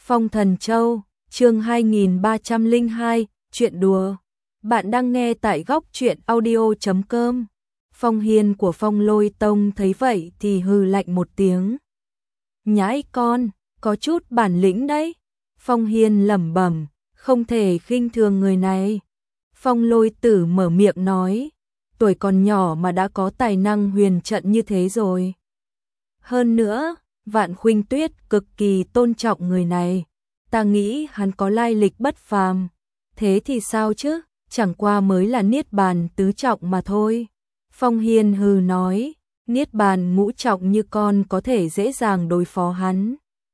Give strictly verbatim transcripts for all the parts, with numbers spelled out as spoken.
Phong Thần Châu, chương hai nghìn ba trăm lẻ hai, chuyện đùa. Bạn đang nghe tại góc truyện audio chấm com. Phong Hiên của Phong Lôi Tông thấy vậy thì hừ lạnh một tiếng. Nhãi con, có chút bản lĩnh đấy. Phong Hiên lẩm bẩm, không thể khinh thường người này. Phong Lôi Tử mở miệng nói, tuổi còn nhỏ mà đã có tài năng huyền trận như thế rồi. Hơn nữa, Vạn Khuynh Tuyết cực kỳ tôn trọng người này. Ta nghĩ hắn có lai lịch bất phàm. Thế thì sao chứ, chẳng qua mới là niết bàn tứ trọng mà thôi. Phong Hiên hừ nói, niết bàn ngũ trọng như con có thể dễ dàng đối phó hắn.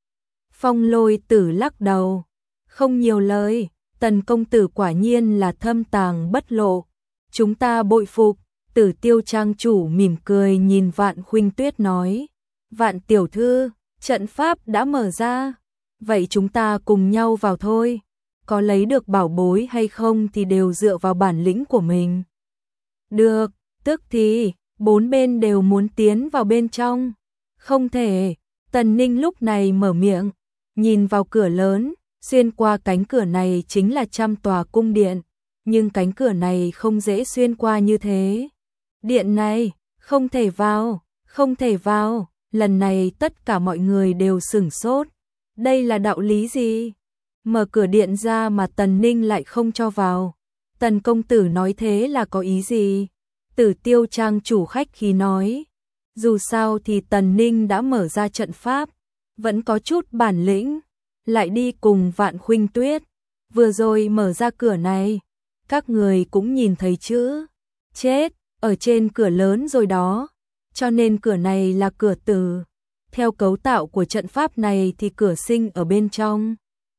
Phong Lôi Tử lắc đầu, không nhiều lời, Tần công tử quả nhiên là thâm tàng bất lộ. Chúng ta bội phục. Tử Tiêu trang chủ mỉm cười nhìn Vạn Khuynh Tuyết nói, Vạn tiểu thư, trận pháp đã mở ra, vậy chúng ta cùng nhau vào thôi. Có lấy được bảo bối hay không thì đều dựa vào bản lĩnh của mình. Được, tức thì, bốn bên đều muốn tiến vào bên trong. Không thể, Tần Ninh lúc này mở miệng, nhìn vào cửa lớn, xuyên qua cánh cửa này chính là trăm tòa cung điện, nhưng cánh cửa này không dễ xuyên qua như thế. Điện này, không thể vào, không thể vào, lần này tất cả mọi người đều sửng sốt. Đây là đạo lý gì? Mở cửa điện ra mà Tần Ninh lại không cho vào. Tần công tử nói thế là có ý gì? Tử Tiêu trang chủ khách khí nói. Dù sao thì Tần Ninh đã mở ra trận pháp, vẫn có chút bản lĩnh, lại đi cùng Vạn Khuynh Tuyết. Vừa rồi mở ra cửa này, các người cũng nhìn thấy chữ chết ở trên cửa lớn rồi đó, cho nên cửa này là cửa tử. Theo cấu tạo của trận pháp này thì cửa sinh ở bên trong,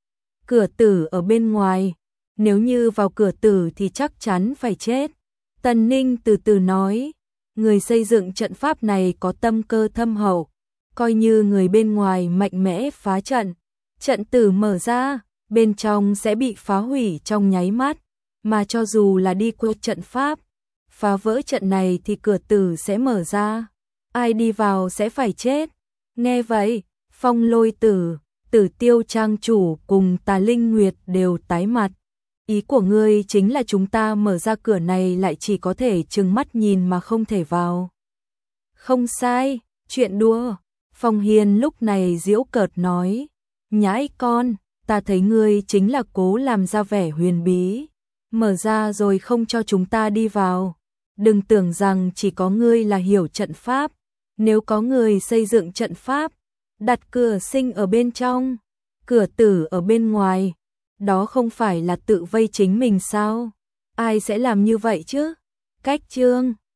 cửa tử ở bên ngoài. Nếu như vào cửa tử thì chắc chắn phải chết. Tần Ninh từ từ nói, người xây dựng trận pháp này có tâm cơ thâm hậu, coi như người bên ngoài mạnh mẽ phá trận, trận tử mở ra, bên trong sẽ bị phá hủy trong nháy mắt, mà cho dù là đi qua trận pháp, phá vỡ trận này thì cửa tử sẽ mở ra, ai đi vào sẽ phải chết. Nghe vậy, Phong Lôi Tử, Tử Tiêu trang chủ cùng Tà Linh Nguyệt đều tái mặt. Ý của ngươi chính là chúng ta mở ra cửa này lại chỉ có thể trừng mắt nhìn mà không thể vào. Không sai, chuyện đùa. Phong Hiên lúc này giễu cợt nói, nhãi con, ta thấy ngươi chính là cố làm ra vẻ huyền bí, mở ra rồi không cho chúng ta đi vào. Đừng tưởng rằng chỉ có ngươi là hiểu trận pháp, nếu có người xây dựng trận pháp, đặt cửa sinh ở bên trong, cửa tử ở bên ngoài, đó không phải là tự vây chính mình sao? Ai sẽ làm như vậy chứ? Cách chương